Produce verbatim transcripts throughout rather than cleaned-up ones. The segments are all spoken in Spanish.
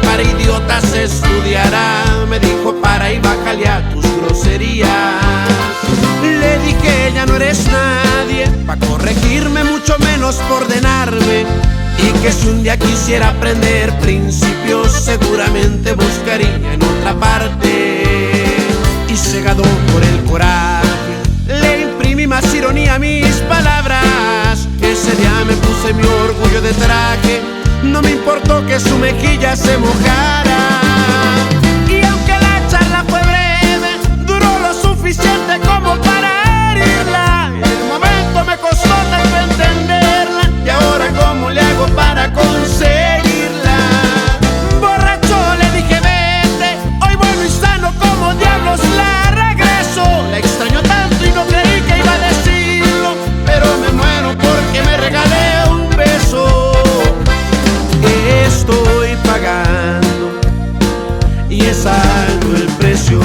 para idiotas se estudiará. Me dijo para y bájale a tus groserías. Le dije ya no eres nadie pa' corregirme, mucho menos por ordenarme. Y que si un día quisiera aprender principios, seguramente buscaría en otra parte. Y cegado por el coraje, le imprimí más ironía a mis palabras. Ese día me puse mi orgullo de traje, no me importó que su mejilla se mojara. Y aunque la charla fue breve, duró lo suficiente como para herirla. En el momento me costó tanto entenderla, y ahora cómo le hago para conseguirla. Borracho le dije vete, hoy bueno y sano como diablos la regreso. La extraño tanto y no creí que iba a decirlo, pero me muero porque me regalé un beso. Estoy pagando y es alto el precio.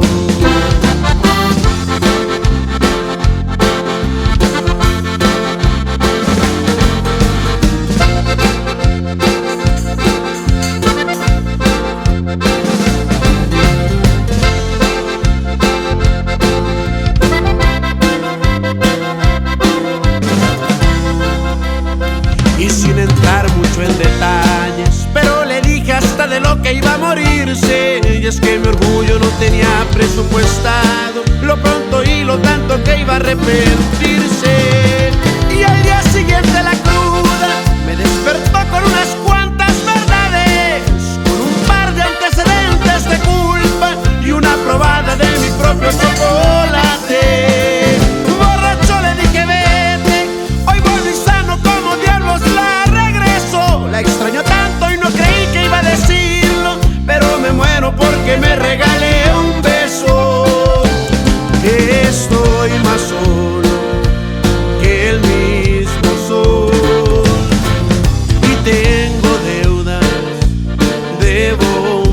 Y sin entrar mucho en detalles, pero le dije hasta de lo que iba a morirse. Y es que mi orgullo no tenía presupuestado lo pronto y lo tanto que iba a arrepentirse. Y al día siguiente la cruda me despertó con unas cuantas verdades, con un par de antecedentes de culpa y una probada de mi propio chocolate. Borracho le dije vete, hoy vuelvo y sano como diablos la regreso. La extraño tanto y no creí que iba a decirlo, pero me muero porque me regalé un beso. Estoy más solo que el mismo sol y tengo deudas, debo